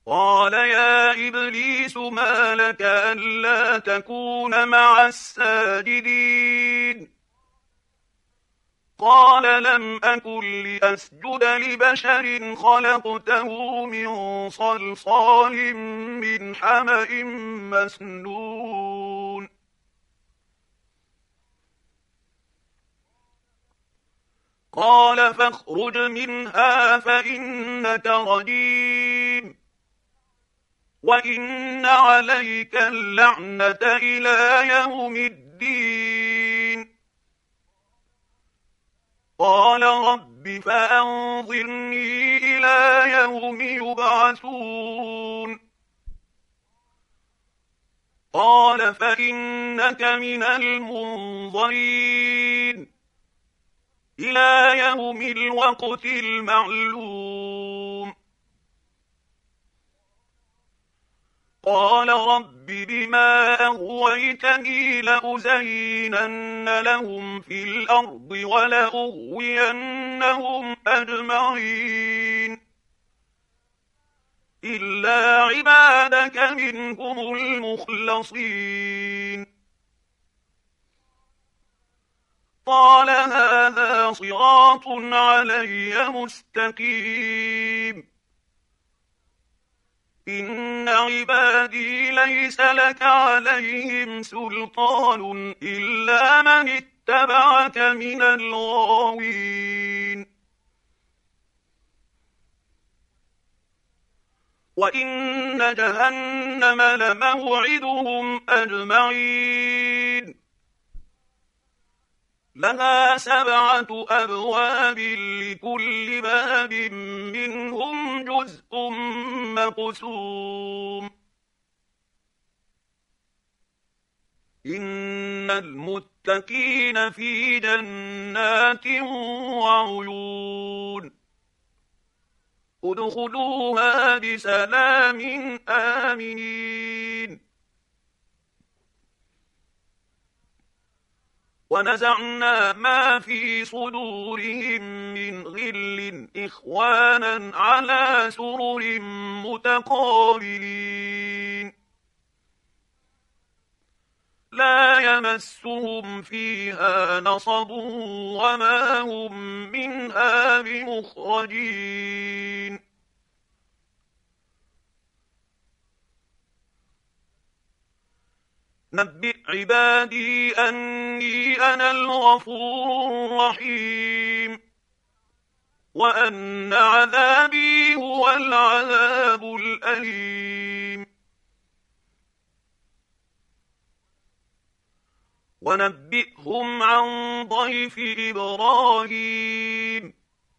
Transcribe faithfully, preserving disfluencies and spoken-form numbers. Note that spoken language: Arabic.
قال يا إبليس ما لك ألا تكون مع الساجدين قال لم أكن لأسجد لبشر خلقته من صلصال من حمأ مسنون قال فاخرج منها فإنك رجيم وإن عليك اللعنة إلى يوم الدين قال رب فأنظرني إلى يوم يبعثون قال فإنك من المنظرين إلى يوم الوقت المعلوم قال رب بما أغويتني لأزينن لهم في الأرض ولأغوينهم أجمعين إلا عبادك منهم المخلصين قال هذا صراط علي مستقيم إن عبادي ليس لك عليهم سلطان إلا من اتبعك من الغاوين وإن جهنم لموعدهم أجمعين لها سبعة أبواب لكل باب منهم جزء مقسوم إن المتقين في جنات وعيون ادخلوها بسلام آمنين ونزعنا ما في صدورهم من غل إخوانا على سرر متقابلين لا يمسهم فيها نصب وما هم منها بمخرجين نبئ عبادي أني أنا الغفور الرحيم وأن عذابي هو العذاب الأليم ونبئهم عن ضيف إبراهيم